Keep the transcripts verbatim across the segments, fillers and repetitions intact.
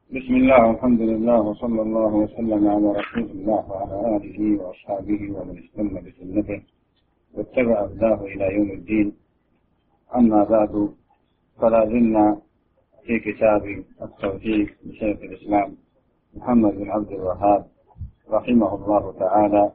بسم الله والحمد لله وصلى الله وسلم على رسول الله وعلى آله وأصحابه ومن استنى بسنته واتبع هداه إلى يوم الدين. أما بعد، فلا زلنا في كتاب التوحيد لشيخ الإسلام محمد بن عبد الوهاب رحمه الله تعالى،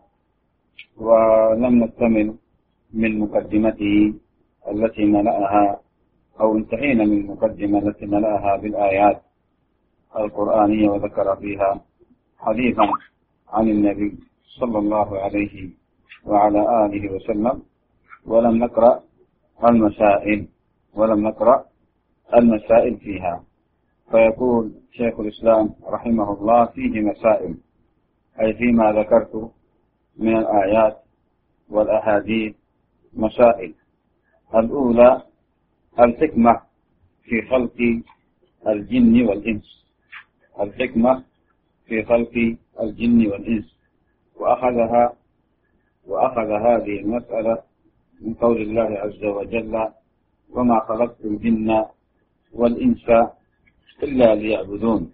ولم نكتمل من مقدمته التي ملأها أو انتهينا من المقدمة التي ملأها بالآيات القرآنية وذكر فيها حديثا عن النبي صلى الله عليه وعلى آله وسلم، ولم نقرأ المسائل ولم نقرأ المسائل فيها. فيقول شيخ الإسلام رحمه الله: فيه مسائل، أي فيما ذكرت من الآيات والأحاديث مسائل. الأولى الحكمة في خلق الجن والإنس، الحكمة في خلق الجن والإنس، وأخذها وأخذ هذه المسألة من قول الله عز وجل: وما خلقت الجن والإنس إلا ليعبدون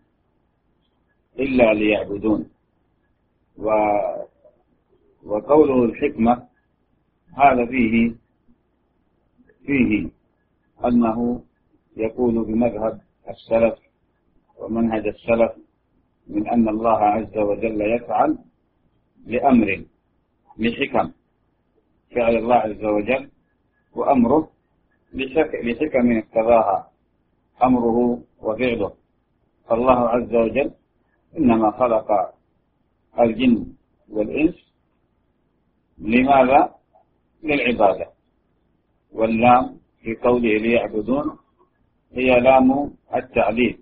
إلا ليعبدون و وقوله الحكمة هذا فيه فيه أنه يكون بمذهب السلف ومنهج السلف من أن الله عز وجل يفعل لأمر لحكم، فعل الله عز وجل وأمره لحكم اقتضاها أمره وفعله. فالله عز وجل إنما خلق الجن والإنس لماذا؟ للعبادة. واللام في قوله ليعبدون هي لام التعليل،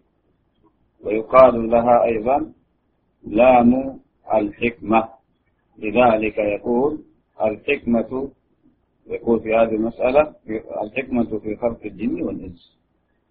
ويقال لها أيضا لام الحكمة. لذلك يقول الحكمة يقول في هذه المسألة الحكمة في خلق الجن والإنس،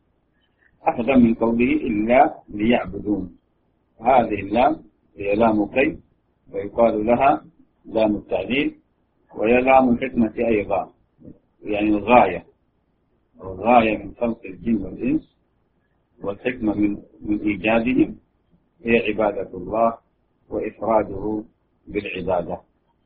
أخذ من قوله إلا ليعبدون. هذه اللام هي لام كي، ويقال لها لام التعليل، وهي لام الحكمة أيضا، يعني الغاية الغاية من خلق الجن والإنس والحكمة من من إيجادهم هي عبادة الله وإفراده بالعبادة.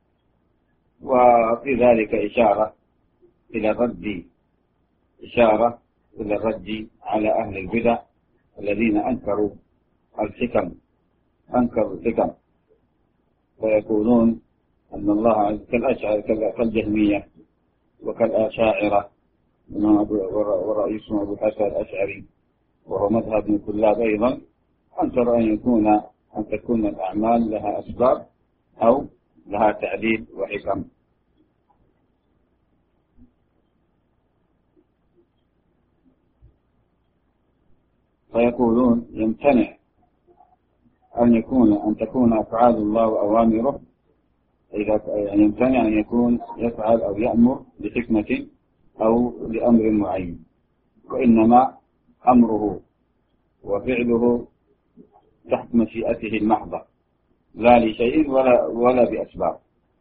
وفي ذلك إشارة إلى الرد إشارة إلى الرد على أهل البدع الذين أنكروا الحكم أنكروا الحكم ويقولون أن الله كالأشاعرة كالجهمية وكالأشاعرة ورئيسهم أبو الحسن الأشعري وهو مذهب من كلاب أيضا، أنكر أن يكون أن تكون الأعمال لها أسباب أو لها تعليل وحكم. فيقولون يمتنع أن يكون أن تكون أفعال الله وأوامره، يعني يمتنع أن يكون يفعل أو يأمر بحكمة أو لأمر معين، وإنما أمره وفعله تحت مشيئته المحضة، لا لشيء ولا ولا بأسباب.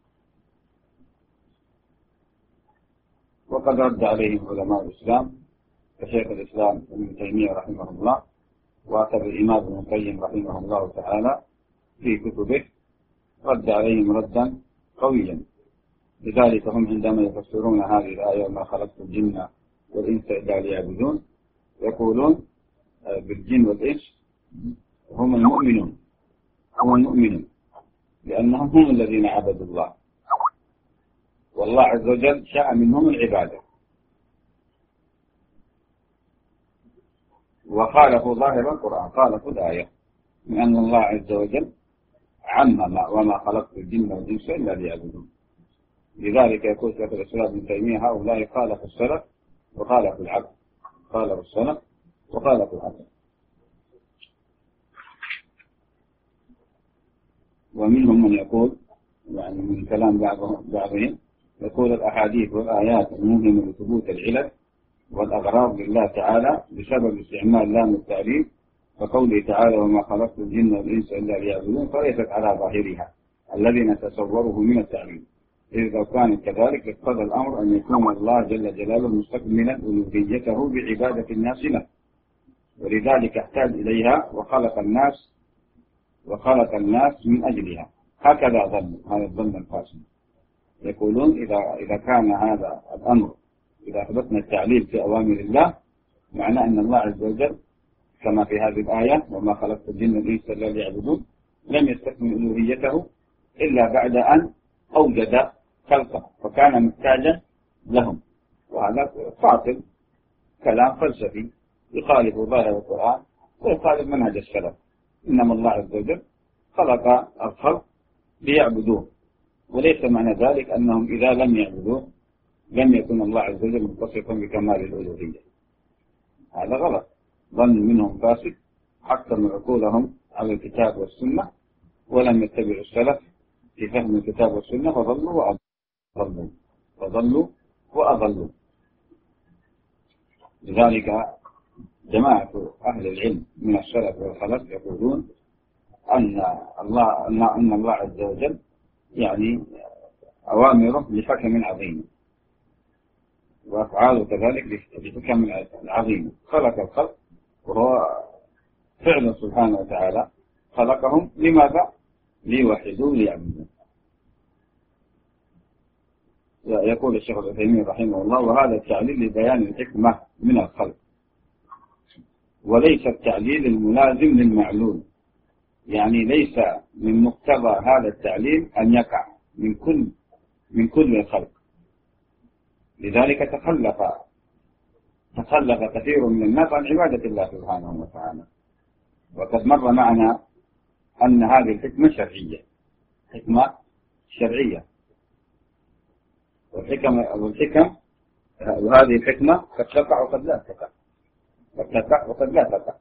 وقد رد عليهم علماء الإسلام كشيخ الإسلام ابن تيمية رحمه الله، وكذا الإمام ابن القيم رحمه الله تعالى في كتبه، رد عليهم ردا قويا. لذلك هم عندما يفسرون هذه الآية وما خلقت الجن والإنس إلا ليعبدون يقولون بالجن والإنس هم المؤمنون هم المؤمنون لأنهم هم الذين عبدوا الله، والله عز وجل شاء منهم العبادة، وخالفوا ظاهر القرآن، خالفوا الآية من أن الله عز وجل عمم وما خلقت الجن والإنس إلا ليعبدون. لذلك يقول شيخ الإسلام ابن تيمية هؤلاء خالفوا السلف وخالفوا العقل، خالفوا السلف وخالفوا العقل. ومنهم من يقول، يعني من كلام بعضهم بعضهم يقول الأحاديث والآيات الموهمة لثبوت العلل والأغراض لله تعالى بسبب استعمال لام التعليل، فقوله تعالى وما خلقت الجن والإنس إلا ليعبدون، فليست على ظاهرها الذي نتصوره من التعليل، إذ لو كان كذلك اقتضى الأمر أن يكون الله جل جلاله مستكملا ألوهيته بعبادة الناس له، ولذلك احتاج إليها وخلق الناس وخلق الناس من أجلها. هكذا ظن هذا الظن الفاسد. يقولون إذا إذا كان هذا الأمر، إذا أثبتنا التعليل في أوامر الله، معناه أن الله عز وجل كما في هذه الآية وما خلقت الجن والإنس إلا ليعبدون، لم يستكمل ألوهيته إلا بعد أن أوجد خلقه فكان محتاجا لهم. وهذا باطل، كلام فلسفي يخالف ظاهر القرآن ويخالف منهج السلف. إنما الله عز وجل خلق الخلق ليعبدوه، وليس معنى ذلك أنهم إذا لم يعبدوه لم يكن الله عز وجل متصفا بكمال الألوهية. هذا غلط، ظن منهم فاسد، حكموا عقولهم على الكتاب والسنة ولم يتبعوا السلف في فهم الكتاب والسنة فضلوا وأضلوا فضلوا وأضلوا. لذلك جماعة أهل العلم من السلف والخلف يقولون أن الله أن الله عز وجل يعني أوامره لحكم عظيم وأفعاله كذلك لحكم عظيم. خلق الخلق وهو فعل سبحانه وتعالى، خلقهم لماذا؟ ليوحدوا ليعبدون. يقول الشيخ العثيمين رحمه الله: وهذا التعليل لبيان الحكمة من الخلق وليس التعليل الملازم للمعلول، يعني ليس من مقتضى هذا التعليل أن يقع من كل من كل الخلق. لذلك تخلف تخلف كثير من الناس عن عبادة الله سبحانه وتعالى. وقد مر معنا أن هذه الحكمة شرعية، حكمة شرعية، والحكم والحكم وهذه الحكمة قد تقع وقد لا تقع، قد تقع وقد لا تقع،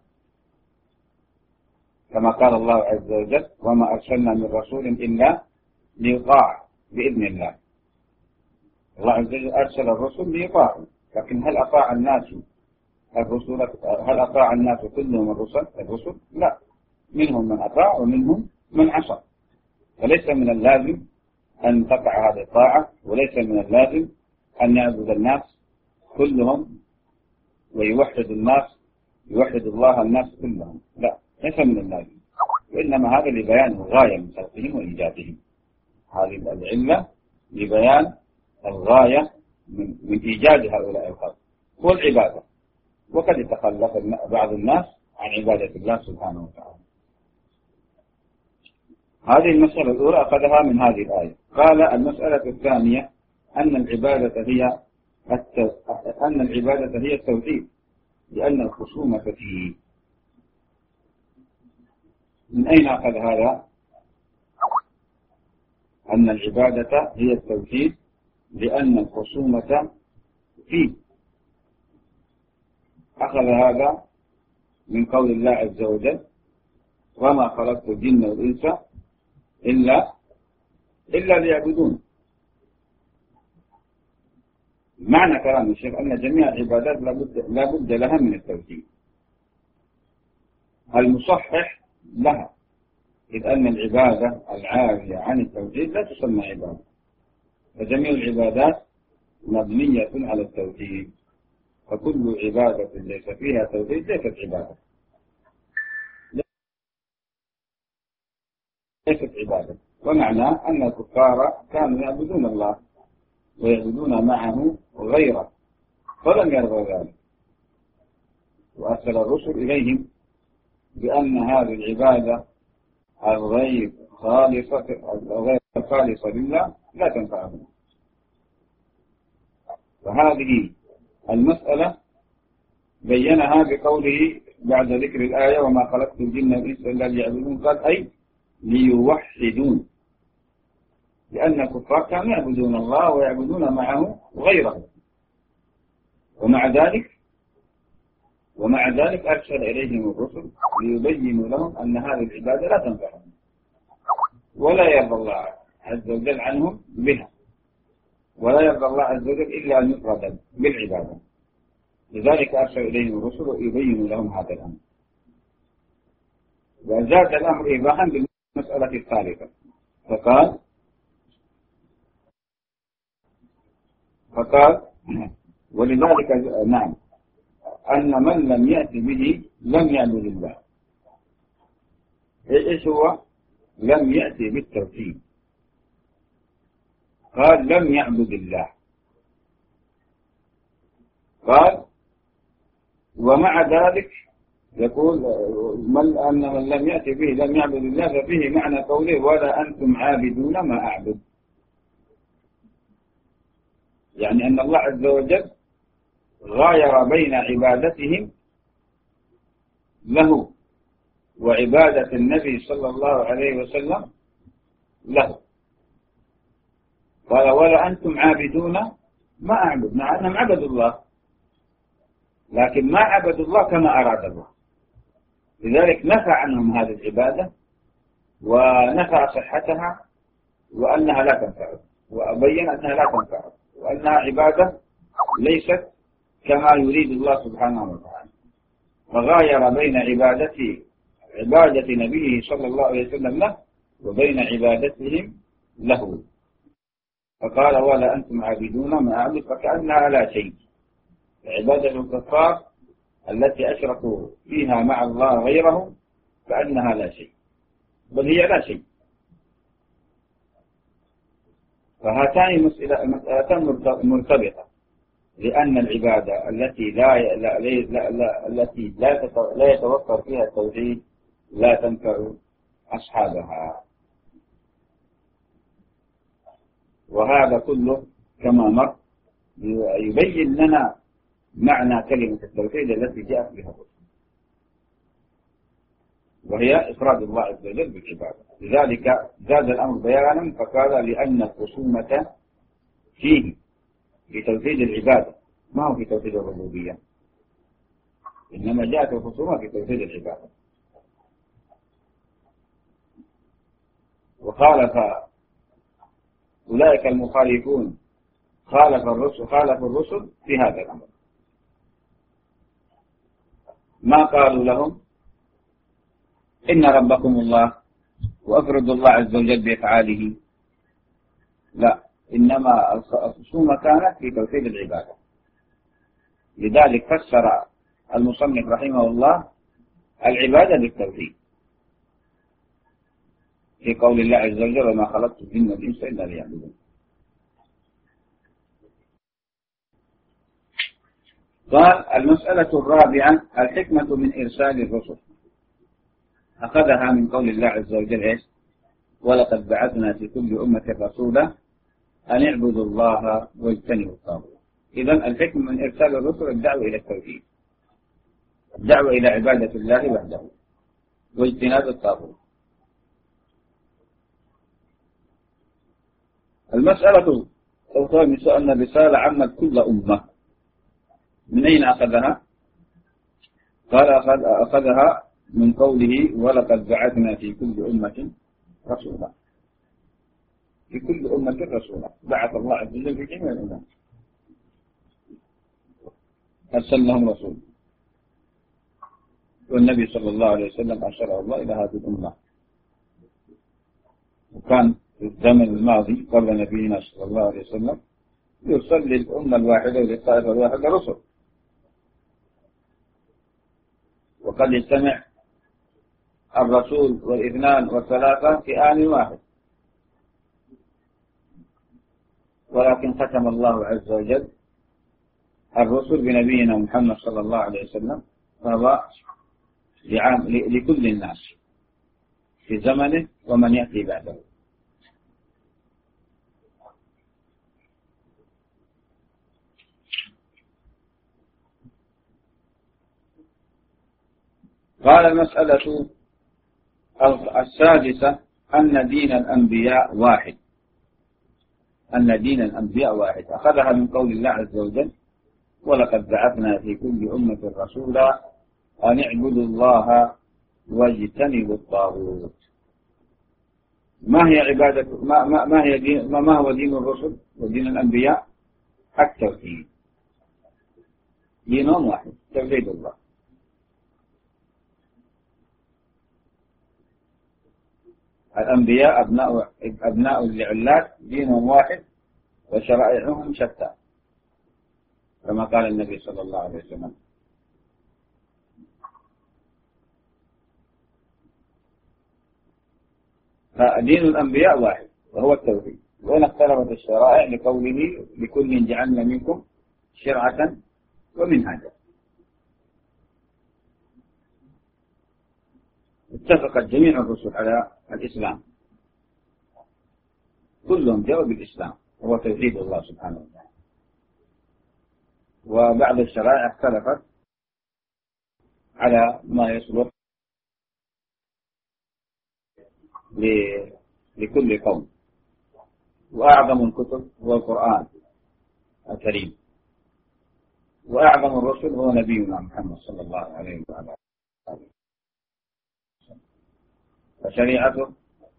كما قال الله عز وجل: وما أرسلنا من رسول إلا ليطاع بإذن الله. الله عز وجل أرسل الرسل ليطاعوا، لكن هل أطاع الناس الرسل؟ هل أطاع الناس كلهم الرسل؟ الرسل لا، منهم من أطاع ومنهم من عصى. فليس من اللازم أن تقع هذه الطاعة، وليس من اللازم أن يعبد الناس كلهم ويوحد الناس يوحد الله الناس كلهم، لا، ليس من اللازم، وإنما هذا لبيان الغاية من خلقهم وإيجادهم. هذه العلة لبيان الغاية من, من إيجاد هؤلاء الخلق والعبادة. وقد يتخلف بعض الناس عن عبادة الله سبحانه وتعالى. هذه المسألة الأولى أخذها من هذه الآية. قال: المسألة الثانية أن العبادة هي الت... أن العبادة هي التوحيد، لأن الخصومة فيه. من أين أخذ هذا؟ أن العبادة هي التوحيد لأن الخصومة فيه. أخذ هذا من قول الله عز وجل: وما خلقت الجن والإنس إلا إلا ليعبدون. معنى كلام الشيخ أن جميع العبادات لا بد لها من التوحيد المصحح لها، إذ أن العبادة العارية عن التوحيد لا تسمى عبادة، فجميع العبادات مبنية على التوحيد، فكل عبادة ليس فيها توحيد ليست عبادة ليست عبادة. ومعناه أن الكفار كانوا يعبدون الله ويعبدون معه غيره فلم يرضوا ذلك، وأرسل الرسل إليهم بأن هذه العبادة الغير خالصة الغير خالصة لله لا تنفعهم. وهذه المسألة بينها بقوله بعد ذكر الآية: وما خلقت الجن والإنس إلا ليعبدون، قال: أي ليوحدون، لأن الكفار كانوا يعبدون الله ويعبدون معه غيره، ومع ذلك ومع ذلك أرسل إليهم الرسل ليبينوا لهم أن هذه العبادة لا تنفعهم ولا يرضى الله عز وجل عنهم بها، ولا يرضى الله عز وجل إلا أن يفرد بالعبادة. لذلك أرسل إليهم الرسل ويبينوا لهم هذا الأمر. وزاد الأمر إيضاحا بالمسألة الثالثة، فقال فقال ولذلك نعم أن من لم يأت به لم يعبد الله. إيش هو لم يأتي بالتوحيد؟ قال لم يعبد الله. قال ومع ذلك يقول من أن من لم يأتي به لم يعبد الله، ففيه معنى قوله ولا أنتم عابدون ما أعبد، يعني أن الله عز وجل غاير بين عبادتهم له وعبادة النبي صلى الله عليه وسلم له. قال ولا أنتم عابدون ما أعبد، مع أنهم عبدوا الله لكن ما عبدوا الله كما أراد الله، لذلك نفى عنهم هذه العبادة ونفى صحتها وأنها لا تنفع، وأبين أنها لا تنفع وأنها عبادة ليست كما يريد الله سبحانه وتعالى، فغاير بين عبادته عبادة نبيه صلى الله عليه وسلم له وبين عبادتهم له، فقال ولا أنتم عابدون ما أعبد، فكأنها لا شيء. عبادة الكفار التي أشركوا فيها مع الله غيره كأنها لا شيء، بل هي لا شيء. فهاتان مسألتان مرتبطة، لأن العبادة التي لا لا لا لا التي لا لا يتوفر فيها التوحيد لا تنفع أصحابها. وهذا كله كما مر يبين لنا معنى كلمة التوحيد التي جاءت بها الرسل، وهي إفراد الله عز وجل بالعبادة. لذلك زاد الأمر بيانا فقال لأن الخصومة فيه في توحيد العبادة ما هو في توحيد الربوبية، إنما جاءت الخصومة في توحيد العبادة. وخالف أولئك المخالفون خالف الرسل خالف الرسل في هذا الأمر، ما قالوا لهم إن ربكم الله وأفردوا الله عز وجل بأفعاله، لا، إنما الخصومة كانت في توحيد العبادة. لذلك فسر المصنف رحمه الله العبادة بالتوحيد في قول الله عز وجل وما خلقت الجن والإنس إلا ليعبدون. قال المسألة الرابعة الحكمة من إرسال الرسل، أخذها من قول الله عز وجل إيش؟ ولقد بعثنا في كل أمة رسولا أن اعبدوا الله واجتنبوا الطاغوت. إذن الحكمة من إرسال الرسل الدعوة إلى التوحيد، الدعوة إلى عبادة الله وحده واجتناب الطاغوت. المسألة الخامسة أن الرسالة عمت كل أمة. من أين أخذها؟ قال أخذ أخذها من قوله ولقد بعثنا في كل أمة رسولا، في كل أمة رسولا، بعث الله عز وجل في جميع الأمم أرسل لهم رسول، والنبي صلى الله عليه وسلم أرسله الله إلى هذه الأمة. وكان في الزمن الماضي قبل نبينا صلى الله عليه وسلم يرسل للأمة الواحدة وللطائفة الواحدة رسل، وقد يجتمع الرسول والاثنان والثلاثة في آن واحد، ولكن ختم الله عز وجل الرسل بنبينا محمد صلى الله عليه وسلم، فهو لكل الناس في زمنه ومن يأتي بعده. قال المسألة السادسة أن دين الأنبياء واحد، أن دين الأنبياء واحد، أخذها من قول الله عز وجل ولقد بعثنا في كل أمة رسولا أن اعبدوا الله واجتنبوا الطاغوت. ما هي عبادة ما, ما, ما هي دين ما, ما هو دين الرسل ودين الأنبياء؟ التوحيد، دينهم واحد، توحيد الله. الأنبياء أبناء أبناء لعلات، دينهم واحد وشرائعهم شتى، كما قال النبي صلى الله عليه وسلم فدين الأنبياء واحد وهو التوحيد، وإن اختلفت الشرائع لقوله لكل جعلنا منكم شرعة ومنهاجا. اتفقت جميع الرسل على الإسلام، كلهم جاءوا بالإسلام وهو توحيد الله سبحانه وتعالى. وبعض الشرائع اختلفت على ما يصلح لكل قوم، وأعظم الكتب هو القرآن الكريم، وأعظم الرسل هو نبينا محمد صلى الله عليه وسلم، فشريعته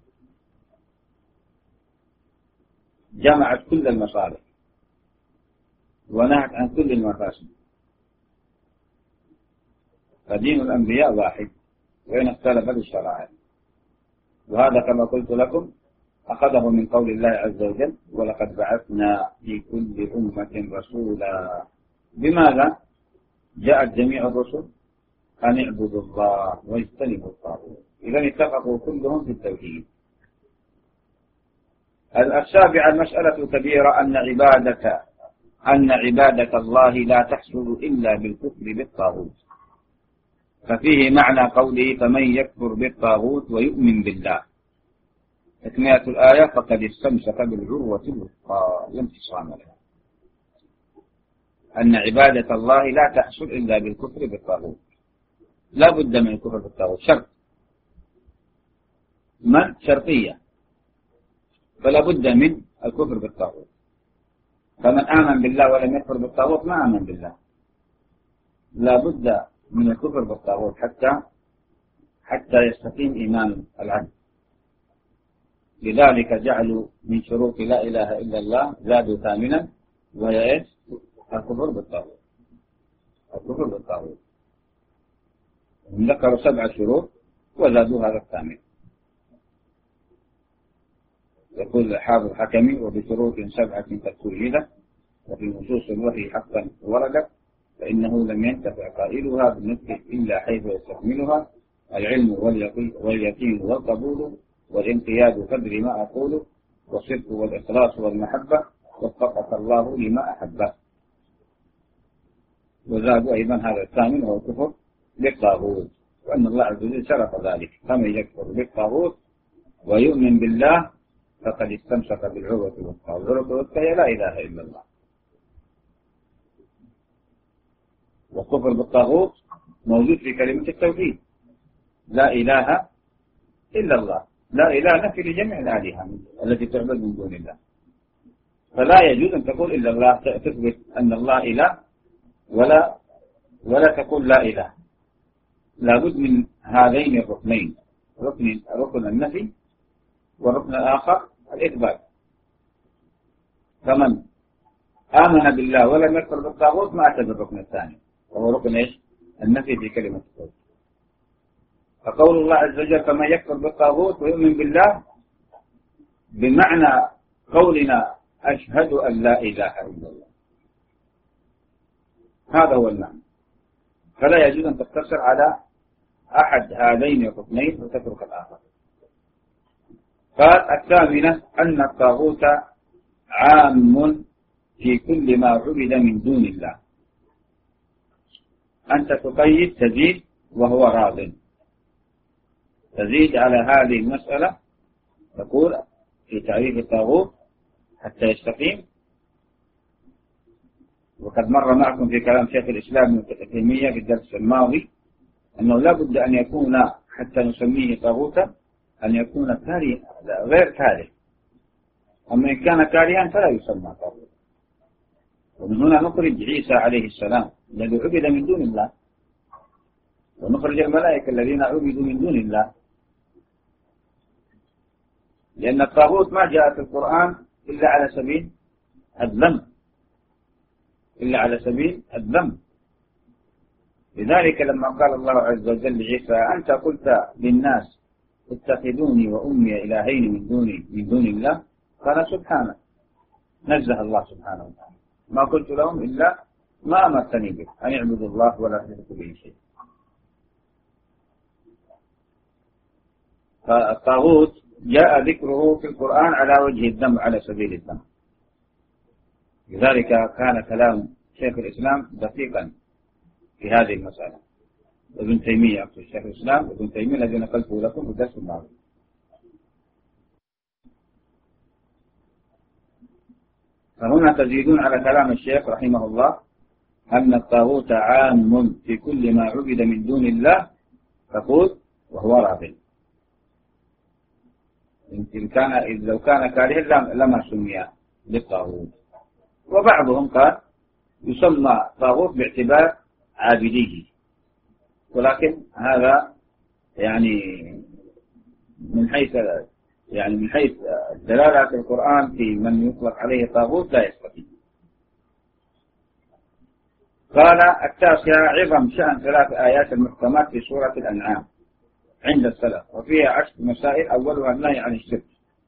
جمعت كل المصالح ونهت عن كل المفاسد. فدين الأنبياء واحد وإن اختلفت الشرائع، وهذا كما قلت لكم أخذه من قول الله عز وجل: ولقد بعثنا في كل أمة رسولا. بماذا جاءت جميع الرسل؟ أن اعبدوا الله واجتنبوا الطاغوت. إذا اتفقوا كلهم في التوحيد. السابعة المسألة الكبيرة أن عبادة أن عبادة الله لا تحصل إلا بالكفر بالطاغوت، ففيه معنى قوله: فمن يكفر بالطاغوت ويؤمن بالله. تكملة الآية: فقد استمسك بالعروة الوثقى لا انفصام لها. أن عبادة الله لا تحصل إلا بالكفر بالطاغوت، لا بد من الكفر بالطاغوت، شرط من شرطية، فلا بد من الكفر بالطاغوت. فمن آمن بالله ولم يكفر بالطاغوت ما آمن بالله، لا بد من الكفر بالطاغوت حتى حتى يستقيم إيمان العبد. لذلك جعلوا من شروط لا إله إلا الله زادوا ثامنا، وهي إيش؟ الكفر بالطاغوت. الكفر بالطاغوت ذكروا سبع شروط وزادوا هذا الثامن. يقول حافظ الحكمي: وبشروط سبعة قد توجدت وفي نصوص الوحي حقا وردت، فإنه لم ينتفع قائلها بالنطق إلا حيث يستكملها: العلم واليقين والقبول والانقياد قدر ما أقول والصدق والإخلاص والمحبة وفقك الله لما أحبه. وزادوا أيضا هذا الثامن وهو الكفر بالطاغوت، وأن الله عز وجل شرف ذلك: فمن يكفر بالطاغوت ويؤمن بالله فقد استمسك بالعروة الوثقى. والعروة الوثقى هي لا إله إلا الله. والكفر بالطاغوت موجود في كلمة التوحيد: لا إله إلا الله. لا إله نفي لجميع الآلهة التي تعبد من دون الله، فلا يجوز أن تقول إلا الله، تثبت أن الله إله ولا ولا تقول لا إله. لابد من هذين الركنين: ركن ركن النفي والركن الآخر الإثبات. فمن آمن بالله ولم يكفر بالطاغوت ما أتى بالركن الثاني وهو ركن إيش؟ النفي في كلمة التوحيد. فقول الله عز وجل: فمن يكفر بالطاغوت ويؤمن بالله بمعنى قولنا أشهد أن لا إله إلا الله. هذا هو المعنى. فلا يجوز أن تقتصر على أحد هذين الركنين وتترك الآخر. قال: الثامنة أن الطاغوت عام في كل ما عبد من دون الله. أنت تقيد تزيد وهو راض، تزيد على هذه المسألة، تقول في تعريف الطاغوت حتى يستقيم. وقد مر معكم في كلام شيخ الإسلام ابن تيمية في الدرس الماضي أنه لا بد أن يكون حتى نسميه طاغوتا أن يكون كارها غير كاره، أما إن كان كارها فلا يسمى طاغوت. ومن هنا نخرج عيسى عليه السلام الذي عبد من دون الله، ونخرج الملائكة الذين عبدوا من دون الله، لأن الطاغوت ما جاء في القرآن إلا على سبيل الذم، إلا على سبيل الذم. لذلك لما قال الله عز وجل لعيسى: أنت قلت للناس اتخذوني وأمي إلهين من دون من دون الله، قال: سبحانه، نزه الله سبحانه وتعالى، ما قلت لهم إلا ما أمرتني به، أن يعبدوا الله ولا تشركوا به شيء. فالطاغوت جاء ذكره في القرآن على وجه الذم على سبيل الذم. لذلك كان كلام شيخ الإسلام دقيقا في هذه المسألة. ابن تيمية شيخ الإسلام ابن تيمية الذي نقلته لكم في الدرس الماضي. فهنا تزيدون على كلام الشيخ رحمه الله أن الطاغوت عام في كل ما عبد من دون الله، تقول وهو راغب. إن كان لو كان كارها لما سمي بالطاغوت. وبعضهم قال يسمى طاغوت باعتبار عابديه، ولكن هذا يعني من حيث يعني من حيث دلالة القرآن في من يطلق عليه طاغوت لا يستطيع. قال التاسعة عظم شأن ثلاث آيات المحكمات في سورة الأنعام عند السلف، وفيها عشر مسائل، أولها النهي عن الشرك،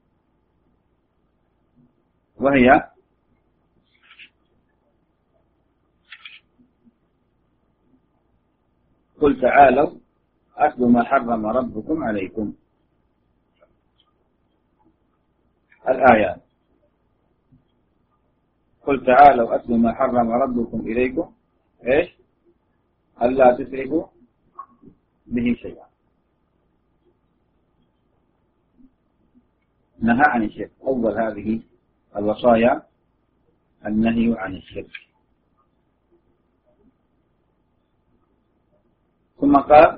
وهي قل تعالوا أتل ما حرم ربكم عليكم. الآيات قل تعالوا أتل ما حرم ربكم إليكم إيش؟ ألا تشركوا به شيئا. نهى عن الشرك. أول هذه الوصايا النهي عن الشرك. ثم قال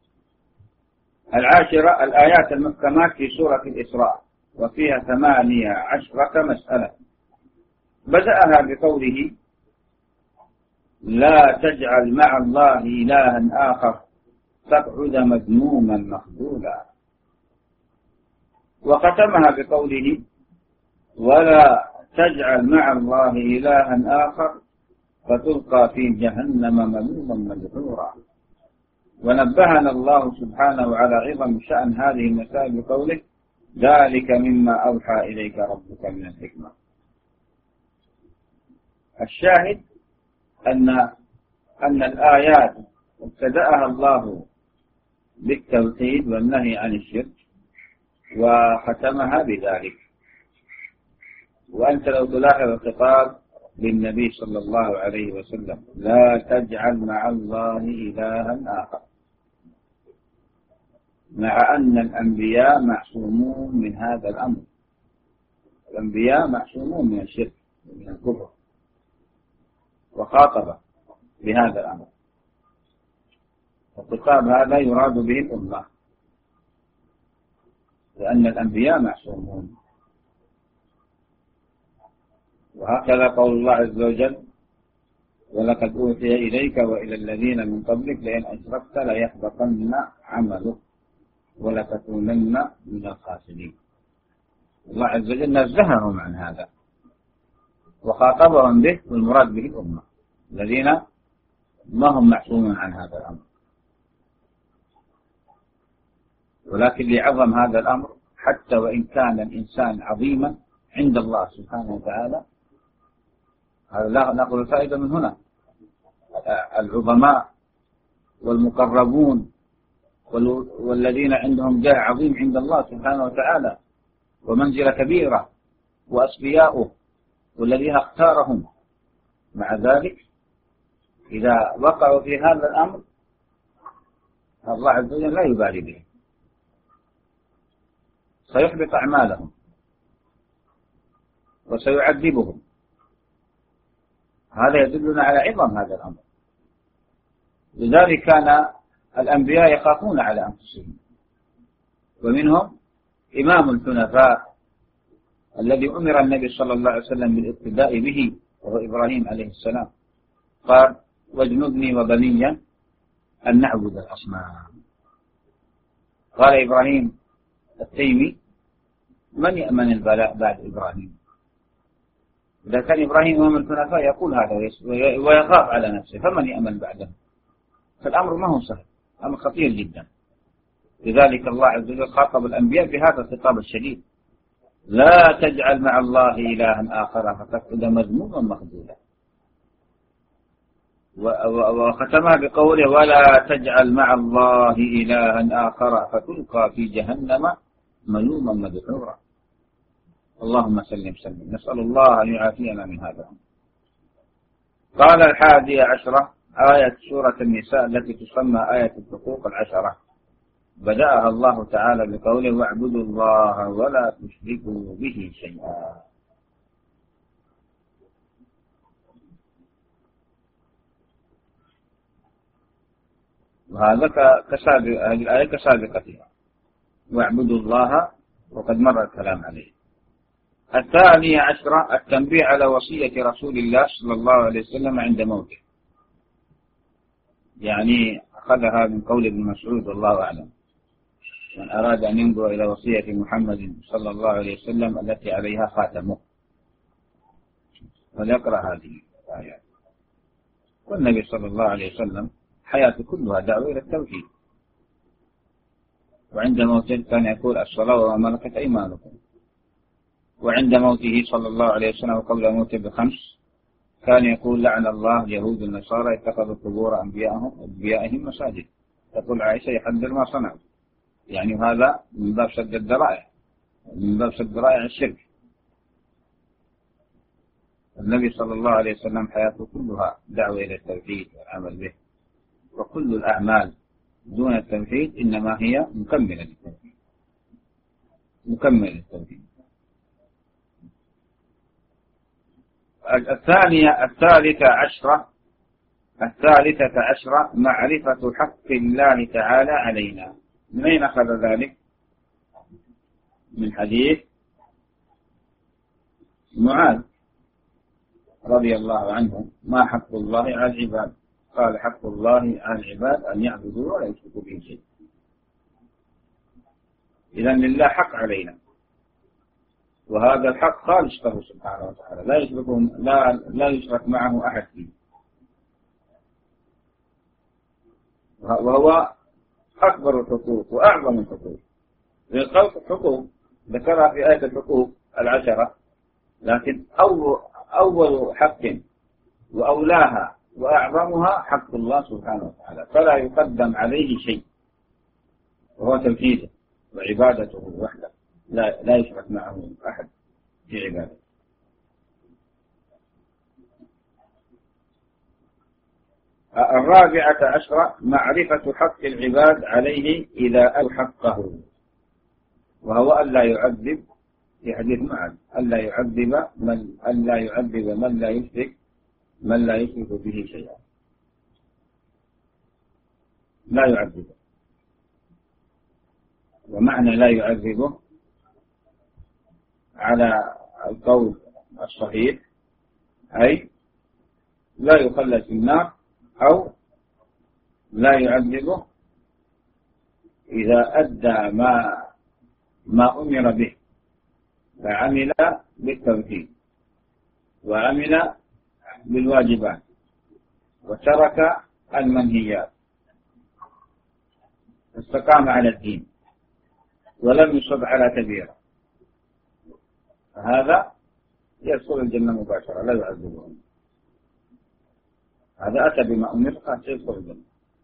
العاشرة الآيات المحكمات في سورة الإسراء، وفيها ثمانية عشرة مسألة، بدأها بقوله لا تجعل مع الله إلها آخر تقعد مذموما مخذولا، وختمها بقوله ولا تجعل مع الله إلها آخر فتلقى في جهنم ملوما مدحورا. ونبهنا الله سبحانه على عظم شأن هذه المسائل بقوله ذلك مما أوحى إليك ربك من الحكمة. الشاهد أن أن الآيات ابتدأها الله بالتوحيد والنهي عن الشرك وختمها بذلك. وأنت لو تلاحظ الخطاب للنبي صلى الله عليه وسلم لا تجعل مع الله إلها آخر، مع أن الأنبياء معصومون من هذا الأمر. الأنبياء معصومون من الشرك ومن الكفر، وخاطب بهذا الأمر. الخطاب هذا يراد به الأمة، لأن الأنبياء معصومون. وهكذا قول الله عز وجل ولقد أوحي إليك وإلى الذين من قبلك لئن أشركت ليحبطن عملك ولتكونن من الخاسرين. الله عز وجل نزههم عن هذا وخاطبهم به، والمراد به الأمة الذين ما هم معصومون عن هذا الأمر. ولكن لعظم هذا الأمر حتى وإن كان الإنسان عظيما عند الله سبحانه وتعالى، هذا لا نأخذ فائدة من هنا. العظماء والمقربون والذين عندهم جاه عظيم عند الله سبحانه وتعالى ومنزلة كبيرة وأسبياؤه والذين اختارهم، مع ذلك إذا وقعوا في هذا الأمر الله عز وجل لا يبالي بهم، سيحبط أعمالهم وسيعذبهم. هذا يدلنا على عظم هذا الأمر. لذلك كان الأنبياء يخافون على أنفسهم، ومنهم إمام الحنفاء الذي أمر النبي صلى الله عليه وسلم بالاقتداء به وهو إبراهيم عليه السلام، قال واجنبني وبني أن نعبد الأصنام. قال إبراهيم التيمي من يأمن البلاء بعد إبراهيم؟ إذا كان إبراهيم إمام الحنفاء يقول هذا ويخاف على نفسه، فمن يأمن بعده؟ فالأمر ما هو سهل، أمر خطير جدا. لذلك الله عز وجل خاطب الأنبياء بهذا الخطاب الشديد لا تجعل مع الله إلها آخر فتقعد مذموما مخذولا. وختمها بقوله ولا تجعل مع الله إلها آخر فتلقى في جهنم ملوما مدحورا. اللهم سلم سلم، نسأل الله أن يعافينا من هذا. قال الحادية عشرة آية سورة النساء التي تسمى آية الحقوق العشرة، بدأها الله تعالى بقوله واعبدوا الله ولا تشركوا به شيئا. وهذا كسابق، هذه الآية كسابقتها، واعبدوا الله، وقد مر الكلام عليه. الثانية عشرة التنبيه على وصية رسول الله صلى الله عليه وسلم عند موته، يعني أخذها من قول ابن مسعود والله أعلم، من أراد أن ينظر إلى وصية محمد صلى الله عليه وسلم التي عليها خاتمه فليقرأ هذه الآيات. والنبي صلى الله عليه وسلم حياته كلها دعوة إلى التوحيد، وعند موته كان يقول الصلاة وما ملكت أيمانكم، وعند موته صلى الله عليه وسلم وقبل موته بخمس كان يقول لعن الله اليهود والنصارى اتخذوا قبور أنبيائهم أنبيائهم مساجد. تقول عائشة يحذر ما صنعوا، يعني هذا من باب سد الذرائع، من باب سد ذرائع الشرك. النبي صلى الله عليه وسلم حياته كلها دعوة إلى التوحيد والعمل به، وكل الأعمال دون التوحيد إنما هي مكملة للتوحيد، مكملة للتوحيد. الثانية الثالثة عشرة الثالثة عشرة معرفة حق الله تعالى علينا. من أين أخذ ذلك؟ من حديث معاذ رضي الله عنه، ما حق الله على العباد؟ قال حق الله على العباد أن يعبدوا ولا يشركوا به شيء. إذن لله حق علينا، وهذا الحق خالص له سبحانه وتعالى، لا يشرك لا لا يشرك معه أحد فيه، وهو أكبر الحقوق وأعظم الحقوق. الحقوق ذكرها في آية الحقوق العشرة، لكن أول أول حق وأولاها وأعظمها حق الله سبحانه وتعالى، فلا يقدم عليه شيء، وهو توحيده وعبادته وحده، لا لا يشرك معه أحد في عبادته. الرابعة عشرة معرفة حق العباد عليه إذا أدوا حقه، وهو ألا يعذب، في حديث معاذ ألا يعذب من ألا يعذب من لا يشرك من لا يشرك به شيئا، لا يعذبه. ومعنى لا يعذبه على القول الصحيح أي لا يخلد في النار، أو لا يعذبه إذا أدى ما ما أمر به، فعمل بالتوحيد وعمل بالواجبات وترك المنهيات، استقام على الدين ولم يصب على كبيرة، هذا يدخل الجنة مباشرة لا يعذبهم. هذا أتى بما أمر حتى يدخل الجنة.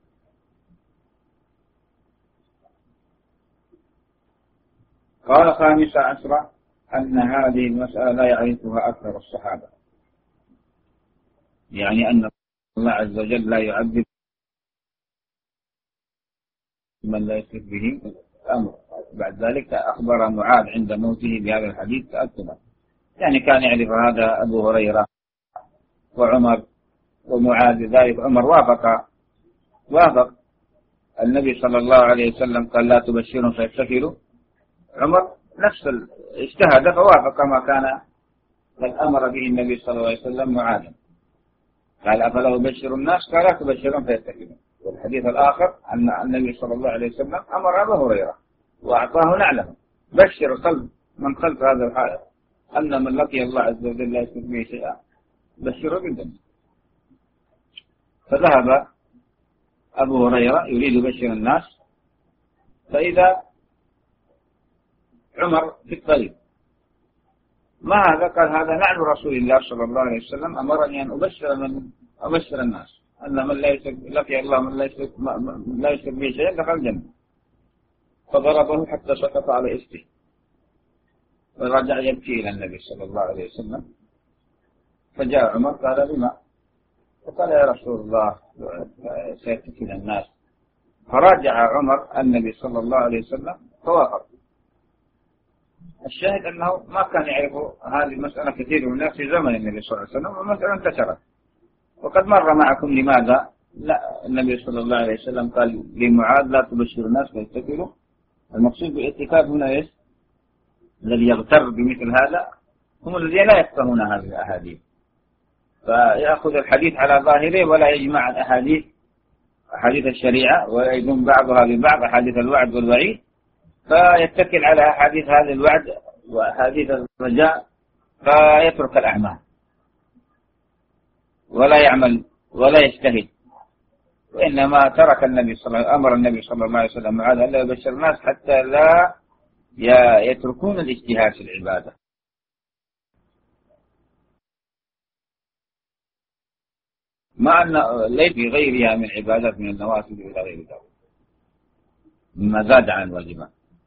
قال خامسة عشرة أن هذه المسألة لا يعرفها أكثر الصحابة، يعني أن الله عز وجل لا يعذب من لا يشرك به الأمر. بعد ذلك أخبر معاذ عند موته بهذا الحديث تأكدا، يعني كان يعرف هذا أبو هريرة وعمر ومعاذ، ذلك عمر وافق وافق النبي صلى الله عليه وسلم قال لا تبشرهم فيستكبروا، عمر نفس اجتهد فوافق ما كان قد أمر به النبي صلى الله عليه وسلم معاذا، قال أفلا أبشر الناس؟ قال لا تبشرهم فيستكبروا. والحديث الآخر أن النبي صلى الله عليه وسلم أمر أبا هريرة وأعطاه نعلم بشر قلب من خلف هذا الحائط أن من لقي الله عز وجل لا يشرك به شيئا بشره بالجنة. فذهب أبو هريرة يريد يبشر الناس، فإذا عمر في الطريق ما هذا؟ قال هذا نعل رسول الله صلى الله عليه وسلم أمرني أن أبشر من أبشر الناس أن من لا يشرك لقي الله من لا يشرك لا يشرك به شيئا دخل الجنة، فضربه حتى سقط على إسته ورجع يبكي إلى النبي صلى الله عليه وسلم. فجاء عمر قال بما؟ فقال يا رسول الله سيفتتن الناس. فراجع عمر النبي صلى الله عليه وسلم فوافق. الشاهد أنه ما كان يعرف هذه المسألة كثير من الناس في زمن النبي صلى الله عليه وسلم، والمسألة انتشرت. وقد مر معكم لماذا لا النبي صلى الله عليه وسلم قال لمعاذ لا تبشر الناس فيتكلوا. المقصود بالاتكال هنا ايش؟ الذي يغتر بمثل هذا هم الذين لا يفقهون هذه الأحاديث، فيأخذ الحديث على ظاهره ولا يجمع الأحاديث أحاديث الشريعة ولا يضم بعضها ببعض أحاديث الوعد والوعيد، فيتكل على أحاديث هذا الوعد وأحاديث الرجاء فيترك الأعمال ولا يعمل ولا يجتهد. وإنما ترك النبي صلى الله عليه وسلم أمر النبي صلى الله عليه وسلم معاذ ألا يبشر الناس حتى لا يتركون الاجتهاد في العبادة. مع أن ليس في غيرها من عبادات من النوافل إلى غير ذلك مما زاد عن الواجبات.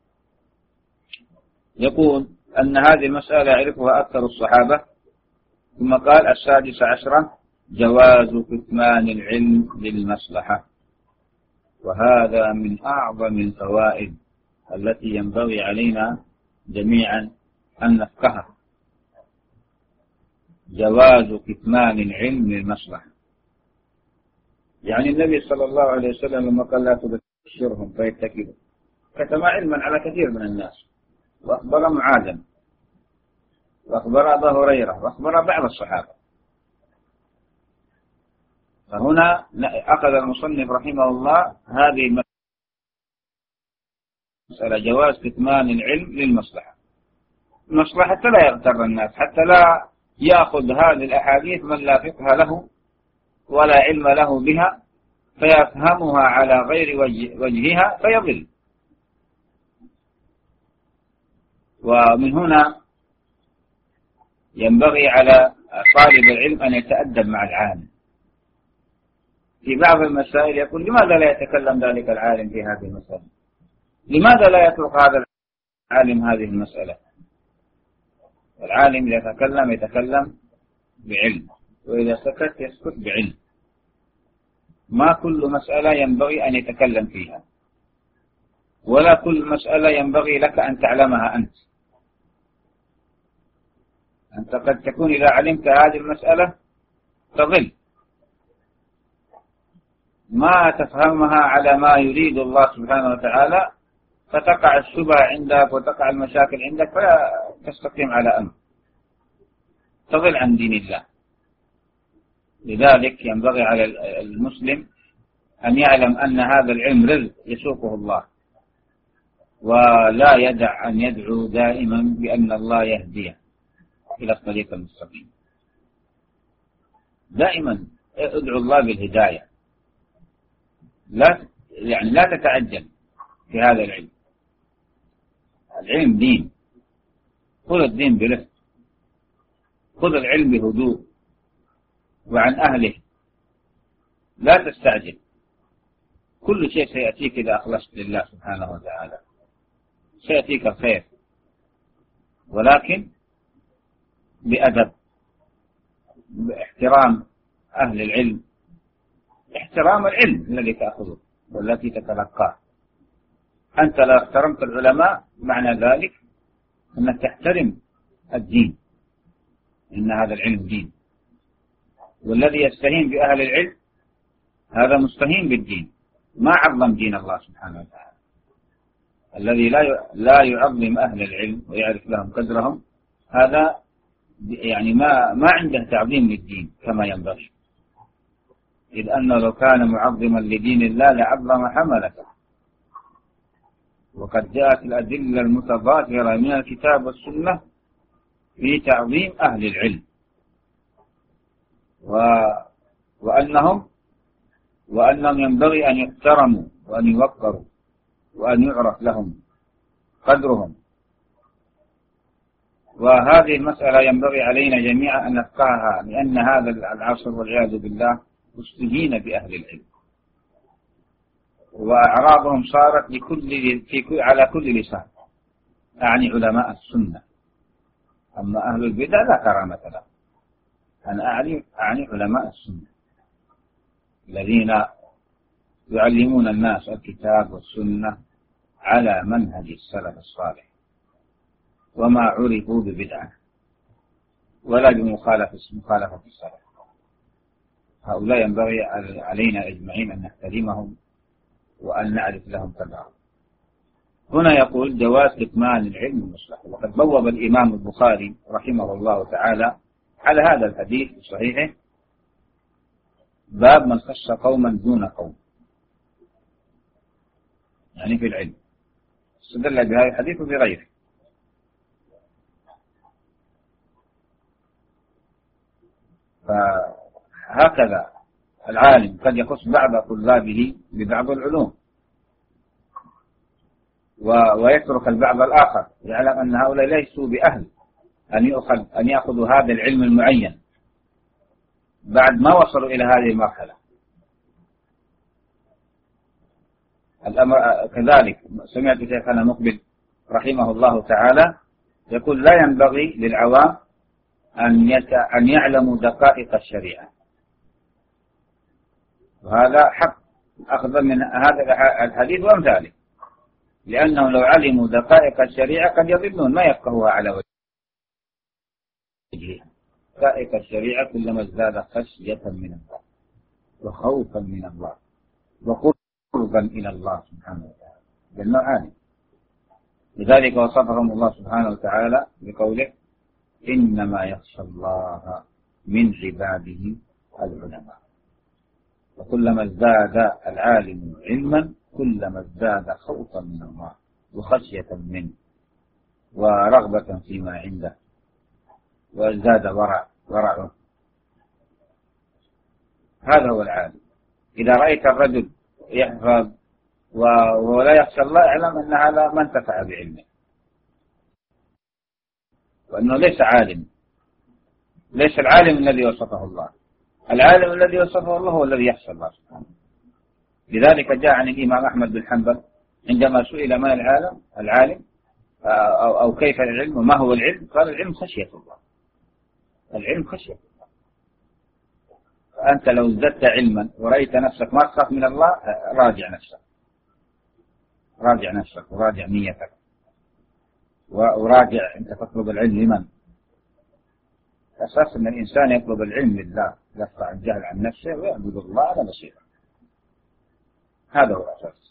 يقول أن هذه المسألة يعرفها أكثر الصحابة. ثم قال السادس عشرة جواز كتمان العلم للمصلحة، وهذا من أعظم الفوائد التي ينبغي علينا جميعا أن نفقهها. جواز كتمان العلم للمصلحة، يعني النبي صلى الله عليه وسلم لما قال لا تبشرهم فيتكلوا كتم علما على كثير من الناس، وأخبر معاذا وأخبر أبا هريرة وأخبر بعض الصحابة. فهنا أخذ المصنف رحمه الله هذه المسألة جواز كتمان العلم للمصلحة. المصلحة حتى لا يغتر الناس، حتى لا يأخذ هذه الأحاديث من لا فقه له ولا علم له بها فيفهمها على غير وجهها فيضل. ومن هنا ينبغي على طالب العلم أن يتأدب مع العالم. في بعض المسائل يقول لماذا لا يتكلم ذلك العالم في هذه المسألة؟ لماذا لا يترك هذا العالم هذه المسألة؟ العالم إذا تكلم يتكلم بعلم، وإذا سكت يسكت بعلم. ما كل مسألة ينبغي أن يتكلم فيها، ولا كل مسألة ينبغي لك أن تعلمها أنت. أنت قد تكون إذا علمت هذه المسألة تضل، ما تفهمها على ما يريد الله سبحانه وتعالى، فتقع الشبهة عندك وتقع المشاكل عندك فتستقيم على أمر، تضل عن دين الله. لذلك ينبغي على المسلم أن يعلم أن هذا العلم رزق يسوقه الله، ولا يدع أن يدعو دائما بأن الله يهديه إلى الطريق المستقيم. دائما ادعو الله بالهداية، لا يعني لا تتعجل في هذا العلم. العلم دين، خذ الدين برفق، خذ العلم بهدوء وعن أهله، لا تستعجل. كل شيء سيأتيك إذا أخلصت لله سبحانه وتعالى، سيأتيك الخير، ولكن بأدب، باحترام أهل العلم، احترام العلم الذي تأخذه والتي تتلقاه. أنت لا احترمت العلماء معنى ذلك أنك تحترم الدين، إن هذا العلم دين، والذي يستهين بأهل العلم هذا مستهين بالدين، ما عظم دين الله سبحانه وتعالى. الذي لا لا يعظم أهل العلم ويعرف لهم قدرهم هذا يعني ما ما عنده تعظيم للدين كما ينبغي، إذ أنه لو كان معظما لدين الله لعظم حملته. وقد جاءت الأدلة المتضافرة من الكتاب والسنة في تعظيم أهل العلم، و... وأنهم وأنهم ينبغي أن يحترموا وأن يوقروا وأن يعرف لهم قدرهم. وهذه المسألة ينبغي علينا جميعا أن نفقهها، لأن هذا العصر والعياذ بالله مستهين بأهل العلم، وأعراضهم صارت لكل في كل على كل لسان، أعني علماء السنة أما أهل البدع لا كرامة لهم. أنا أعني أعني علماء السنة الذين يعلمون الناس الكتاب والسنة على منهج السلف الصالح، وما عرفوا ببدعة ولا بمخالفة مخالفة السلف. هؤلاء ينبغي علينا أجمعين أن نحترمهم وأن نعرف لهم قدرهم. هنا يقول جواز كتمان العلم المصلح، وقد بوب الإمام البخاري رحمه الله تعالى على هذا الحديث في صحيحه باب من خص قوما دون قوم، يعني في العلم، استدل بهذا الحديث بغيره. فهكذا العالم قد يخص بعض طلابه ببعض العلوم ويترك البعض الآخر، يعلم أن هؤلاء ليسوا بأهل أن يأخذ أن يأخذوا هذا العلم المعين بعد ما وصلوا إلى هذه المرحلة. الأمر كذلك سمعت شيخنا مقبل رحمه الله تعالى يقول لا ينبغي للعوام أن أن يعلموا دقائق الشريعة، وهذا حق أخذ من هذا الحديث وأمثاله، لأنهم لو علموا دقائق الشريعة قد يضلون ما يفقهوها على وجهها. دقائق الشريعة كلما ازداد خشية من الله وخوفا من الله وقربا إلى الله سبحانه وتعالى بالنوعان. لذلك وصفهم الله سبحانه وتعالى بقوله إنما يخشى الله من عباده العلماء. وكلما ازداد العالم علما كلما ازداد خوفا من الله وخشية منه ورغبة فيما عنده، وازداد ورع ورعه. هذا هو العالم. إذا رأيت الرجل يحفظ ولا يخشى الله اعلم أن هذا ما انتفع بعلمه، وأنه ليس عالم. ليس العالم الذي وصفه الله، العالم الذي وصفه الله هو الذي يخشى الله سبحانه. لذلك جاء عن الإمام أحمد بن حنبل عندما سئل ما العالم العالم أو, أو كيف العلم وما هو العلم، قال العلم خشية الله. العلم خشية الله. فأنت لو ازددت علما ورأيت نفسك ما تخاف من الله راجع نفسك، راجع نفسك وراجع نيتك، وراجع أنت تطلب العلم لمن؟ أساس أن الإنسان يطلب العلم لله، يرفع الجهل عن نفسه ويعبد الله على بصيرة. هذا هو الأساس.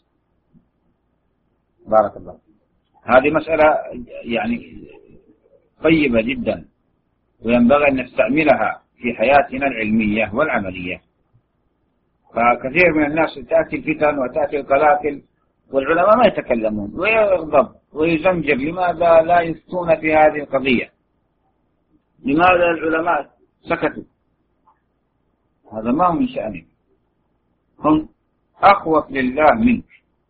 بارك الله. هذه مسألة يعني طيبة جدا، وينبغي أن نستعملها في حياتنا العلمية والعملية. فكثير من الناس تأتي الفتن وتأتي القلاقل والعلماء ما يتكلمون، ويغضب ويزمجر لماذا لا يفتون في هذه القضية، لماذا العلماء سكتوا. هذا ما هو من شأنهم، هم أخوف لله منك،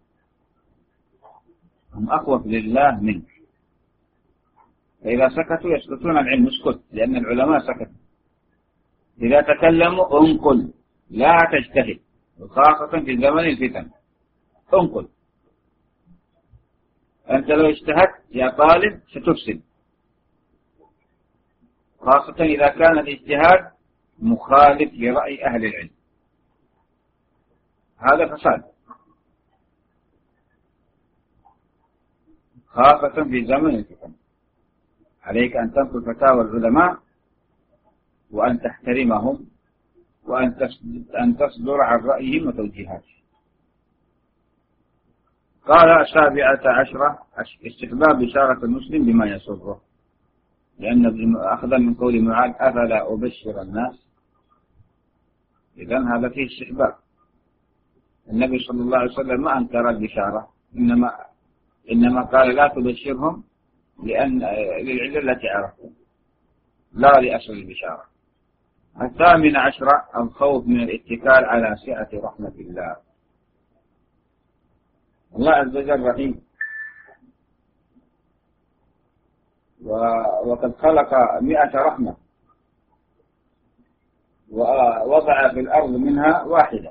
هم أخوف لله منك. فإذا سكتوا يسكتون العلم، اسكت، لأن العلماء سكتوا. إذا تكلموا انقل، لا تجتهد، وخاصة في زمن الفتن انقل. أنت لو اجتهدت يا طالب ستفسد، خاصة إذا كان الاجتهاد مخالف لرأي أهل العلم، هذا فساد، خاصة في زمن الفتن. عليك أن تنقل فتاوى العلماء وأن تحترمهم وأن تصدر عن رأيهم وتوجيهاتهم. قال السابعة عشرة استحباب بشارة المسلم بما يسره، لأن أخذا من قول معاذ أفلا أبشر الناس، إذن هذا فيه استحباب. النبي صلى الله عليه وسلم ما أنكر البشارة، إنما إنما قال لا تبشرهم لأن للعلة التي عرفوا، لا لأصل البشارة. الثامن عشرة الخوف من الاتكال على سعة رحمة الله. الله عز وجل رحيم، وقد خلق مئة رحمة ووضع في الأرض منها واحدة،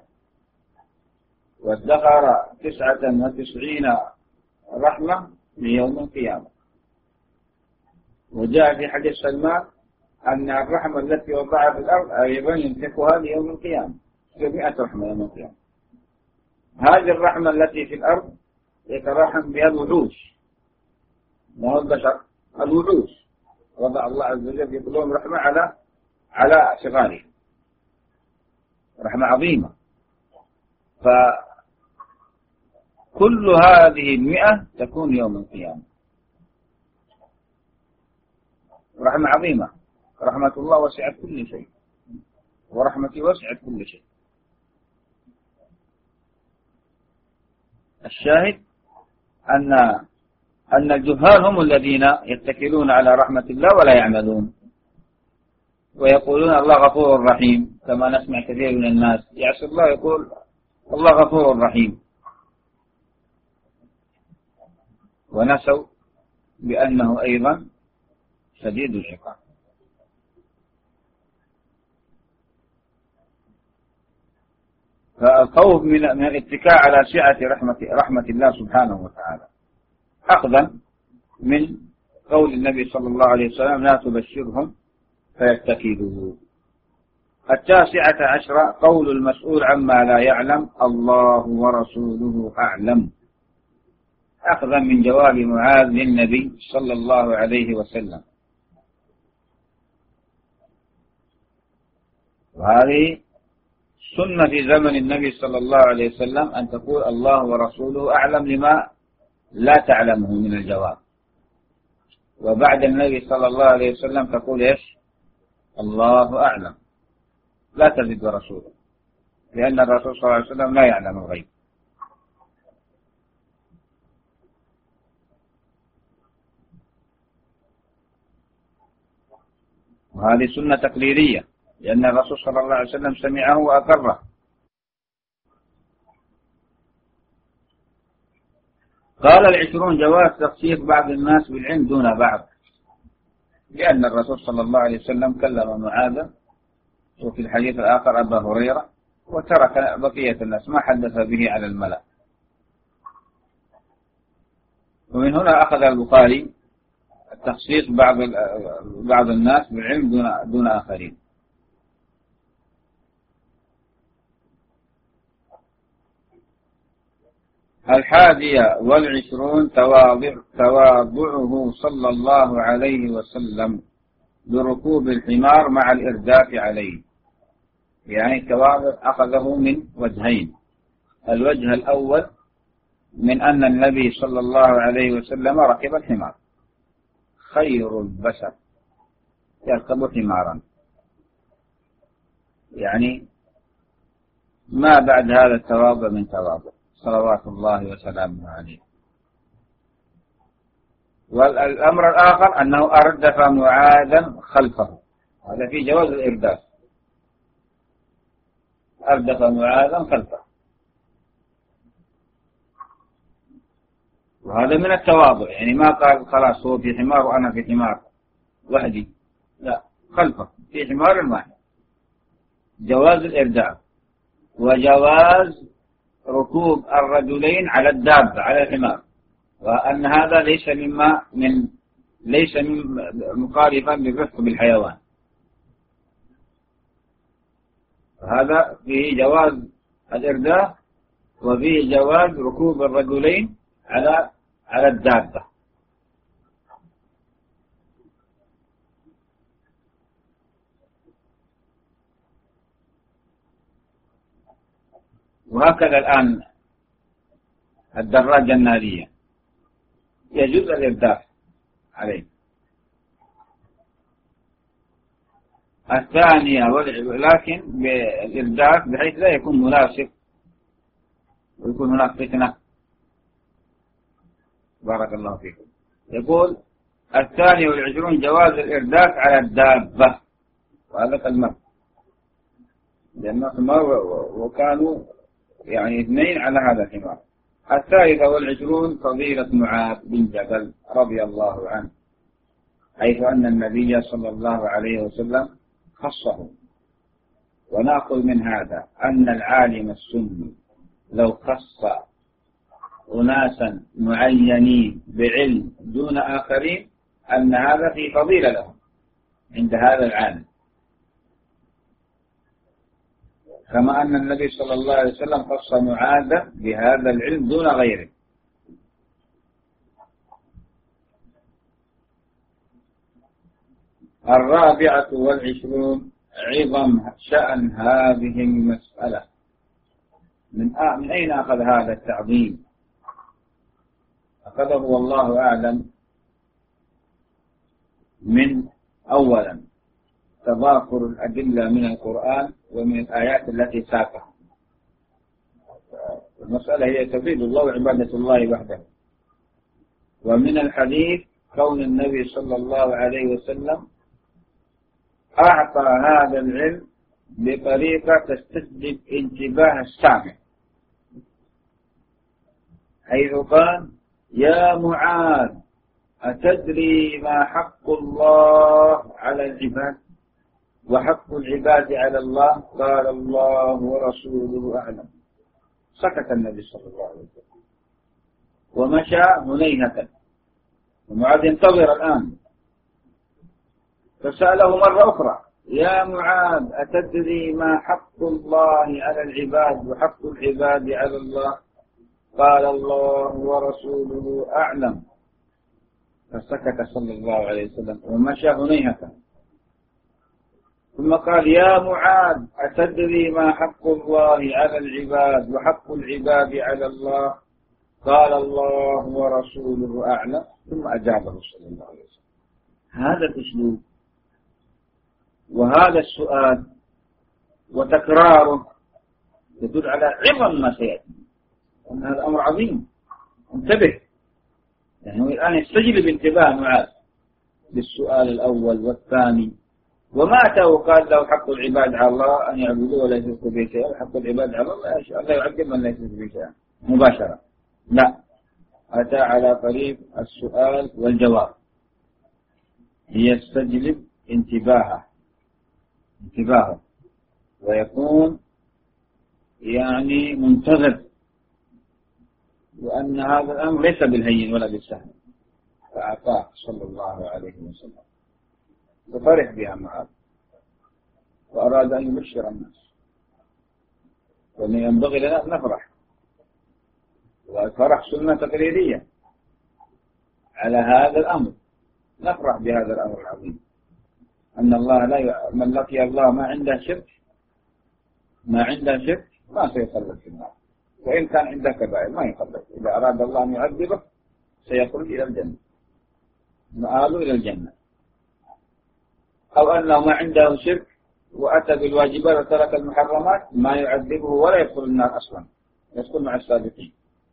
وادخر تسعة وتسعين رحمة ليوم القيامة. وجاء في حديث سلمان أن الرحمة التي وضعها في الأرض أيضا ينفقها ليوم القيامة، مئة رحمة يوم القيامة. هذه الرحمة التي في الأرض يترحم بها الوحوش، ما هو البشر، الوحوش وضع الله عز وجل في قلوبهم رحمة على على صغارهم، رحمة عظيمة. فكل هذه المئة تكون يوم القيامة، رحمة عظيمة. رحمة الله وسعت كل شيء، ورحمتي وسعت كل شيء. الشاهد أن أن الجهال هم الذين يتكلون على رحمة الله ولا يعملون، ويقولون الله غفور رحيم، كما نسمع كثير من الناس يعصي الله يقول الله غفور رحيم، ونسوا بأنه أيضا شديد العقاب. فالخوف من من الاتكاء على سعة رحمة رحمة الله سبحانه وتعالى، أخذا من قول النبي صلى الله عليه وسلم لا تبشرهم فيتكلوا. التاسعة عشرة قول المسؤول عما لا يعلم الله ورسوله أعلم، أخذا من جواب معاذ للنبي صلى الله عليه وسلم. وهذه سنة في زمن النبي صلى الله عليه وسلم أن تقول الله ورسوله أعلم لما لا تعلمه من الجواب، وبعد النبي صلى الله عليه وسلم تقول إيش؟ الله أعلم، لا تزد ورسوله، لأن الرسول صلى الله عليه وسلم لا يعلم الغيب. وهذه سنة تقريرية، لأن الرسول صلى الله عليه وسلم سمعه وأقره. قال العشرون جواز تخصيص بعض الناس بالعلم دون بعض، لأن الرسول صلى الله عليه وسلم كلم معاذ وفي الحديث الآخر أبا هريرة، وترك بقية الناس ما حدث به على الملأ. ومن هنا أخذ البخاري تخصيص بعض بعض الناس بالعلم دون دون آخرين. الحادية والعشرون تواضع تواضعه صلى الله عليه وسلم بركوب الحمار مع الإرداف عليه. يعني التواضع أخذه من وجهين، الوجه الأول من أن النبي صلى الله عليه وسلم ركب الحمار، خير البشر يركب حمارا، يعني ما بعد هذا التواضع من تواضع صلوات الله وسلامه عليه. والأمر الآخر أنه أردف معاذا خلفه، هذا في جواز الإرداف، أردف معاذا خلفه، وهذا من التواضع، يعني ما قال خلاص هو في حمار وأنا في حمار وحدي، لا، خلفه في حمار واحد. جواز الإرداف وجواز ركوب الرجلين على الدابة على الحمار، وأن هذا ليس مما من ليس من مخالفا للرفق بالحيوان، هذا فيه جواز الإرداف وفيه جواز ركوب الرجلين على على الدابة. وهكذا الآن الدراجة النارية يجوز الإرداف عليه. الثانية ولكن بالإرداف بحيث لا يكون مناسب ويكون هناك فتنة. بارك الله فيكم. يقول الثاني والعشرون جواز الإرداف على الدابة، وهذا كالمرء، لأنه حمار وكانوا يعني اثنين على هذا الحمار. الثالثة والعشرون فضيلة معاذ بن جبل رضي الله عنه، حيث أن النبي صلى الله عليه وسلم خصه. ونأخذ من هذا أن العالم السني لو خص أناسا معينين بعلم دون آخرين أن هذا في فضيلة لهم عند هذا العالم، كما أن النبي صلى الله عليه وسلم خص معاذ بهذا العلم دون غيره. الرابعة والعشرون عظم شأن هذه المسألة. من, آه من أين أخذ هذا التعظيم؟ أخذه والله أعلم من أولا تضافر الأدلة من القرآن ومن الآيات التي ساقها. المسألة هي توحيد الله وعبادة الله وحده. ومن الحديث كون النبي صلى الله عليه وسلم أعطى هذا العلم بطريقة تستجلب انتباه السامع، حيث قال: يا معاذ أتدري ما حق الله على العباد وحق العباد على الله؟ قال: الله ورسوله أعلم. سكت النبي صلى الله عليه وسلم ومشى هنيهة، ومعاذ ينتظر الآن، فسأله مرة أخرى: يا معاذ أتدري ما حق الله على العباد وحق العباد على الله؟ قال: الله ورسوله أعلم. فسكت صلى الله عليه وسلم ومشى هنيهة، ثم قال: يا معاذ أتدري ما حق الله على العباد وحق العباد على الله؟ قال: الله ورسوله أعلم. ثم أجابه صلى الله عليه وسلم. هذا الأسلوب وهذا السؤال وتكراره يدل على عظم ما سيأتي، أن هذا أمر عظيم. انتبه، يعني هو الآن يستجلب انتباه معاذ للسؤال الأول والثاني، وما أتاه وقال له حق العباد على الله أن يعبدوه ولا يشركوا به شيئا، حق العباد على الله الله يعذب من لا يشرك به شيئا مباشرة، لا، أتى على طريق السؤال والجواب ليستجلب انتباهه انتباهه ويكون يعني منتظر، وأن هذا الأمر ليس بالهين ولا بالسهل، فأعطاه صلى الله عليه وسلم وفرح بها معاذ وأراد أن يبشر الناس. وأن ينبغي لنا أن نفرح، والفرح سنة تقريرية على هذا الأمر، نفرح بهذا الأمر العظيم، أن الله لا ي... من لقي الله ما عنده شرك ما عنده شرك ما سيخلد في النار، وإن كان عنده كبائر ما يخلد، إذا أراد الله أن يعذبه سيخرج إلى الجنة، مآله إلى الجنة. أو أنه ما عنده شرك وأتى بالواجبات وترك المحرمات ما يعذبه ولا يدخل النار أصلا، يدخل مع السابقين،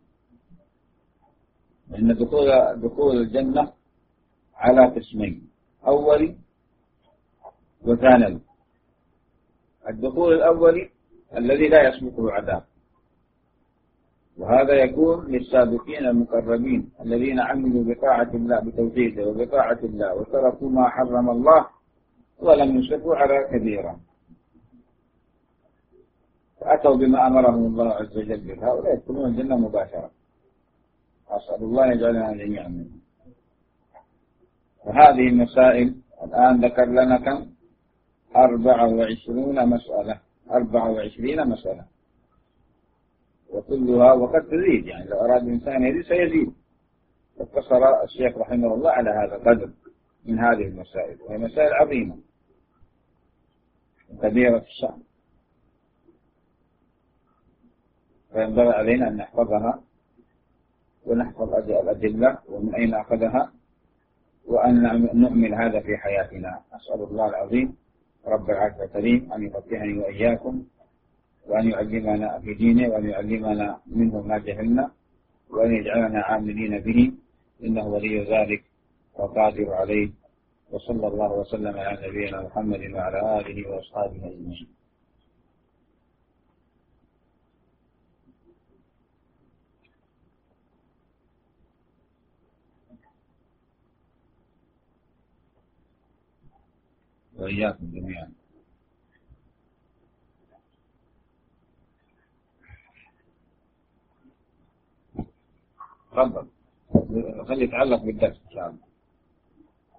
لأن دخول دخول الجنة على قسمين: أولي وثانوي. الدخول الأولي الذي لا يسبقه عذاب، وهذا يكون للسابقين المقربين الذين عملوا بطاعة الله بتوحيده وبطاعة الله وتركوا ما حرم الله ولم يشركوا على كبيرا، فأتوا بما أمرهم الله عز وجل به، هؤلاء يدخلون الجنة مباشرة. أسأل الله يجعلنا جميعا منهم. وهذه المسائل الآن ذكر لنا كم؟ أربعة وعشرون مسألة أربعة وعشرين مسألة، وكلها وقد تزيد، يعني لو أراد الإنسان يزيد سيزيد. اقتصر الشيخ رحمه الله على هذا القدر من هذه المسائل، وهي مسائل عظيمة كبيرة الشأن، فينبغي علينا أن نحفظها ونحفظ الأدلة ومن أين أخذها، وأن نؤمن هذا في حياتنا. أسأل الله العظيم رب العرش الكريم أن يفتحني وإياكم، وأن يعلمنا في دينه، وأن يعلمنا منه ما جهلنا، وأن يجعلنا عاملين به، إنه ولي ذلك وقادر عليه. وصلى الله وسلم على نبينا محمد وعلى آله وأصحابه أجمعين. وإياكم جميعا. تفضل، خلي يتعلق بالدرس إن شاء الله.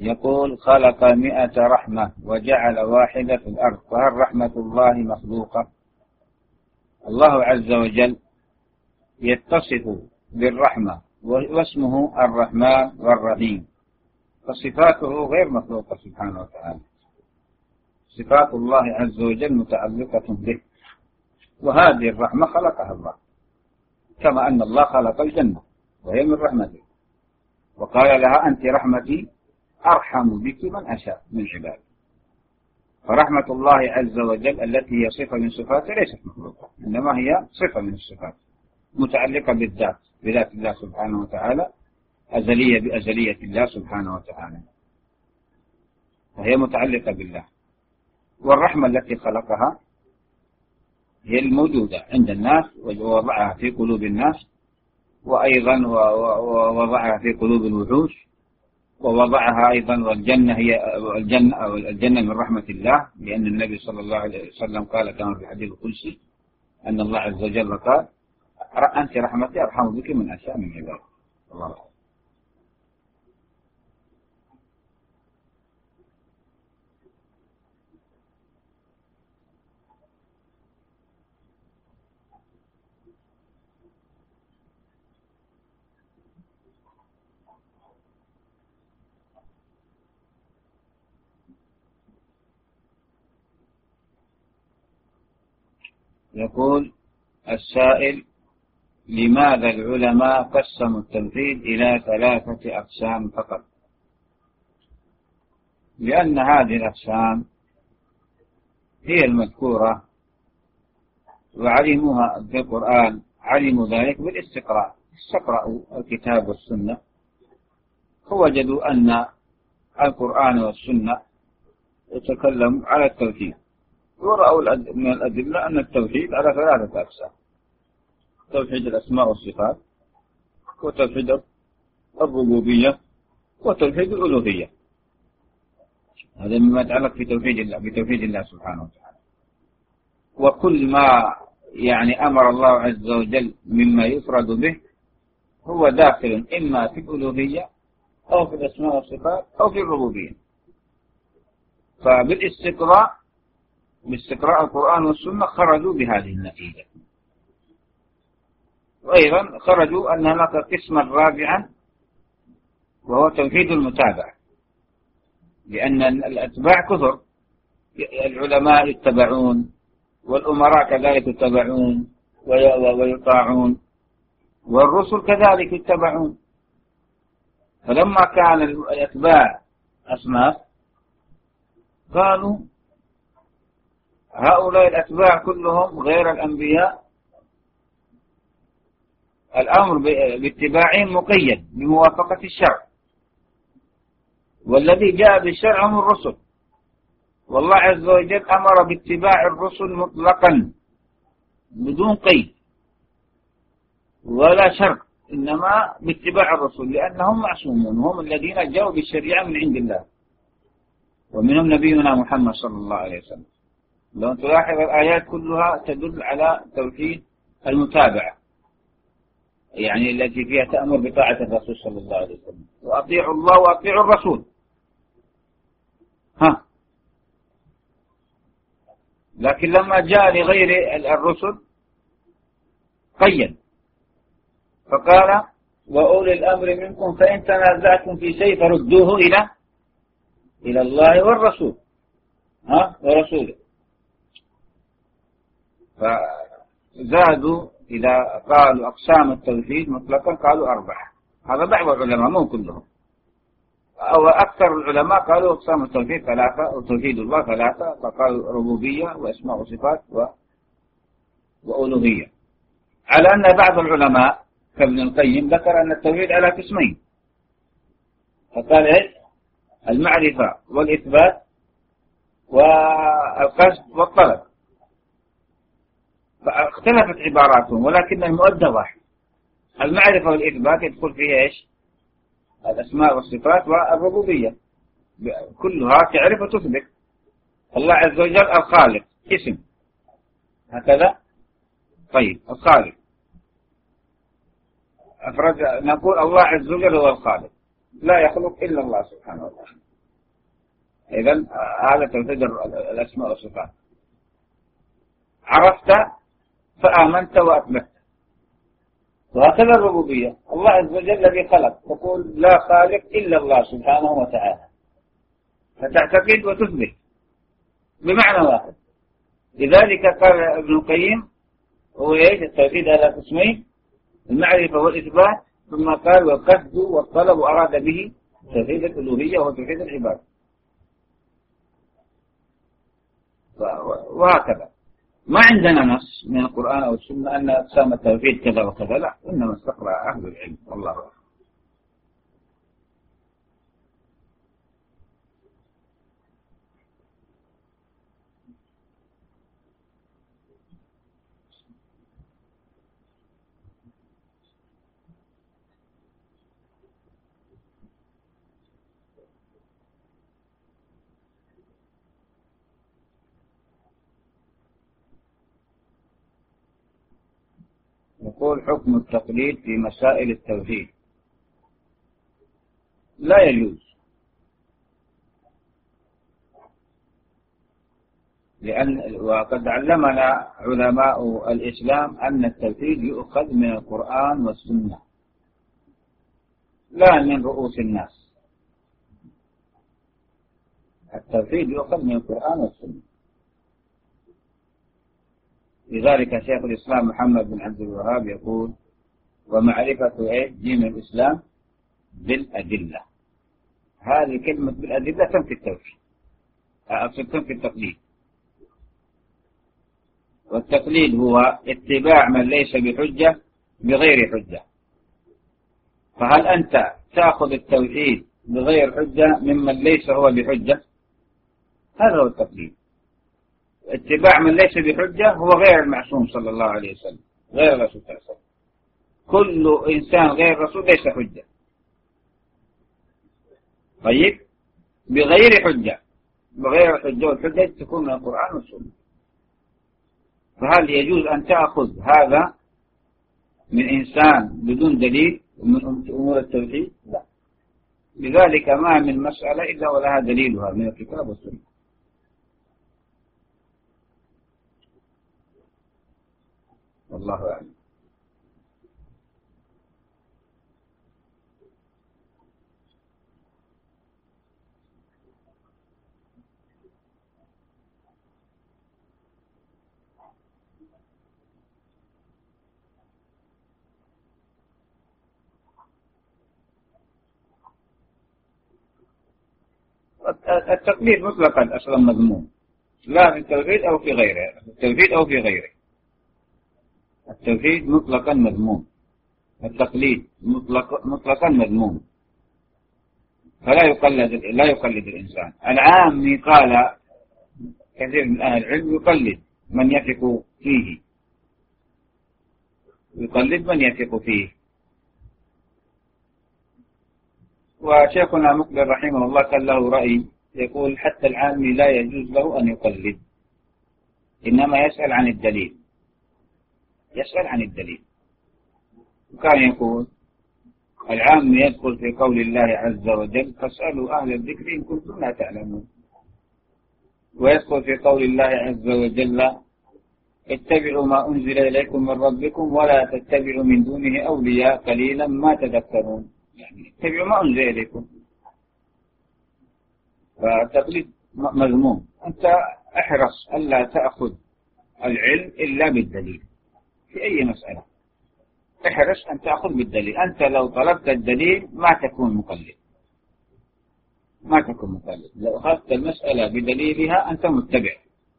يقول خلق مئة رحمة وجعل واحدة في الأرض، فهل رحمة الله مخلوقة؟ الله عز وجل يتصف بالرحمة واسمه الرحمن والرحيم، فصفاته غير مخلوقة سبحانه وتعالى. صفات الله عز وجل متعلقة به، وهذه الرحمة خلقها الله، كما أن الله خلق الجنة وهي من رحمته، وقال لها أنت رحمتي أرحم بك من أشاء من عبادي. فرحمة الله عز وجل التي هي صفة من صفاته ليست مخلوقة، إنما هي صفة من الصفات متعلقة بالذات، بذات الله سبحانه وتعالى، أزلية بأزلية الله سبحانه وتعالى، فهي متعلقة بالله. والرحمة التي خلقها هي الموجودة عند الناس ووضعها في قلوب الناس، وأيضا ووضعها في قلوب الوحوش، ووضعها أيضا، والجنة هي الجنة أو الجنة من رحمة الله، لأن النبي صلى الله عليه وسلم قال كما في الحديث القدسي أن الله عز وجل قال أنت رحمتي أرحم بك من أشاء من عبادي. الله أكبر. يقول السائل لماذا العلماء قسموا التوحيد إلى ثلاثة أقسام فقط؟ لأن هذه الأقسام هي المذكورة وعلموها في القرآن، علموا ذلك بالاستقراء، استقرأوا الكتاب والسنة فوجدوا أن القرآن والسنة يتكلم على التوحيد، ورأوا من الأدلة أن التوحيد على ثلاثة أقسام: توحيد الأسماء والصفات، وتوحيد الربوبية، وتوحيد الألوهية. هذا مما يتعلق في توحيد الله بتوحيد الله سبحانه وتعالى. وكل ما يعني أمر الله عز وجل مما يفرد به هو داخل إما في الألوهية أو في الأسماء والصفات أو في الربوبية. فبالاستقراء باستقراء القرآن والسنة خرجوا بهذه النتيجة. وأيضا خرجوا أن هناك قسما رابعا وهو توحيد المتابعة، لأن الأتباع كثر، العلماء يتبعون والأمراء كذلك يتبعون ويطاعون، والرسل كذلك يتبعون. فلما كان الأتباع أصناف قالوا هؤلاء الأتباع كلهم غير الأنبياء الأمر باتباعهم مقيد بموافقة الشرع، والذي جاء بالشرع هم الرسل، والله عز وجل أمر باتباع الرسل مطلقا بدون قيد ولا شرط، إنما باتباع الرسل، لأنهم معصومون، هم الذين جاءوا بالشريعة من عند الله، ومنهم نبينا محمد صلى الله عليه وسلم. لو تلاحظ الآيات كلها تدل على توحيد المتابعة، يعني التي فيها تأمر بطاعة الرسول صلى الله عليه وسلم، وأطيعوا الله وأطيعوا الرسول. ها لكن لما جاء لغير الرسل قيد، فقال وأولي الأمر منكم فإن تنازعتم في شيء فردوه إلى إلى الله والرسول ها ورسوله. فزادوا إذا قالوا أقسام التوحيد مطلقا قالوا أربعة، هذا بعض العلماء مو كلهم، أو أكثر العلماء قالوا أقسام التوحيد ثلاثة، وتوحيد الله ثلاثة، فقالوا ربوبية وأسماء وصفات وألوهية، على أن بعض العلماء كابن القيم ذكر أن التوحيد على قسمين، فقال إيه المعرفة والإثبات والقصد والطلب، فاختلفت عباراتهم ولكن المؤدى واحد. المعرفة والإثبات يدخل فيها إيش؟ الأسماء والصفات والربوبية، كلها تعرف وتثبت. الله عز وجل الخالق اسم هكذا، طيب الخالق أفرد، نقول الله عز وجل هو الخالق، لا يخلق إلا الله سبحانه وتعالى، إذن هذا توحيد الأسماء والصفات. عرفت فآمنت وأثبت. وهكذا الربوبية، الله عز وجل الذي خلق، تقول لا خالق إلا الله سبحانه وتعالى، فتعتقد وتثبت بمعنى واحد. لذلك قال ابن القيم هو ايش التوحيد على قسمين، المعرفة والإثبات، ثم قال والقصد والطلب أراد به توحيد الألوهية وتوحيد العبادة، وهكذا. ما عندنا نص من القرآن أو السنة أن أقسام التوحيد كذا وكذا، لا، إنما استقرأ أهل العلم، والله أعلم. يقول حكم التقليد في مسائل التوحيد. لا يجوز، لأن وقد علمنا علماء الإسلام أن التوحيد يؤخذ من القرآن والسنة لا من رؤوس الناس. التوحيد يؤخذ من القرآن والسنة. لذلك شيخ الإسلام محمد بن عبد الوهاب يقول ومعرفة ايه دين الإسلام بالأدلة. هذه كلمة بالأدلة تنفي التوحيد، أقصد تنفي التقليد. والتقليد هو اتباع من ليس بحجة بغير حجة. فهل أنت تأخذ التوحيد بغير حجة ممن ليس هو بحجة؟ هذا هو التقليد. اتباع من ليس بحجة هو غير المعصوم صلى الله عليه وسلم، غير الرسول صلى الله عليه وسلم. كل إنسان غير الرسول ليس حجة. طيب، بغير حجة، بغير حجة، والحجة تكون من القرآن والسنة. فهل يجوز أن تأخذ هذا من إنسان بدون دليل من أمور التوحيد؟ لا. لذلك ما من مسألة إلا ولها دليلها من الكتاب والسنة. والله أعلم. التقليد مطلقا أصلا مذموم، لا في التوحيد أو في غيره، التوحيد أو في غيره. التوحيد مطلقا مذموم، التقليد مطلق مطلقا مذموم، فلا يقلد لا يقلد الإنسان. العامي قال كثير من أهل العلم يقلد من يثق فيه، يقلد من يثق فيه. وشيخنا مقبل رحمه الله كان له رأي يقول حتى العامي لا يجوز له أن يقلد، إنما يسأل عن الدليل، يسأل عن الدليل. وكان يقول العام يدخل في قول الله عز وجل فاسألوا أهل الذكر إن كنتم لا تعلمون، ويدخل في قول الله عز وجل اتبعوا ما أنزل إليكم من ربكم ولا تتبعوا من دونه أولياء قليلا ما تذكرون، يعني اتبعوا ما أنزل إليكم. فالتقليد مذموم. أنت احرص ألا تأخذ العلم إلا بالدليل في أي مسألة، احرص أن تأخذ بالدليل. أنت لو طلبت الدليل ما تكون مقلد، ما تكون مقلد. لو أخذت المسألة بدليلها أنت متبع،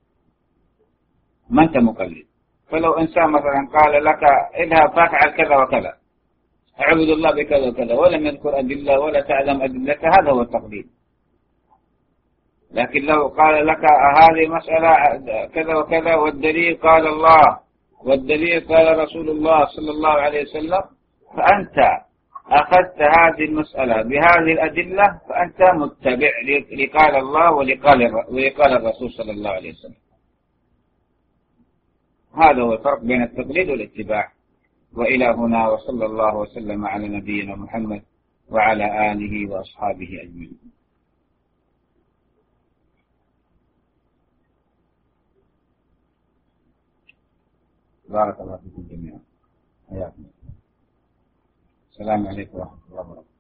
ما أنت مقلد. فلو إنسان مثلا قال لك اذهب فافعل كذا وكذا، أعبد الله بكذا وكذا، ولم يذكر أدلة ولا تعلم أدلة، هذا هو التقليد. لكن لو قال لك هذه مسألة كذا وكذا والدليل قال الله والدليل قال رسول الله صلى الله عليه وسلم، فأنت أخذت هذه المسألة بهذه الأدلة، فأنت متبع لقال الله ولقال ولقال الرسول صلى الله عليه وسلم. هذا هو الفرق بين التقليد والاتباع. وإلى هنا، وصلى الله وسلم على نبينا محمد وعلى آله وأصحابه أجمعين. بارك الله فيكم جميعا. حياكم. السلام عليكم ورحمة الله وبركاته.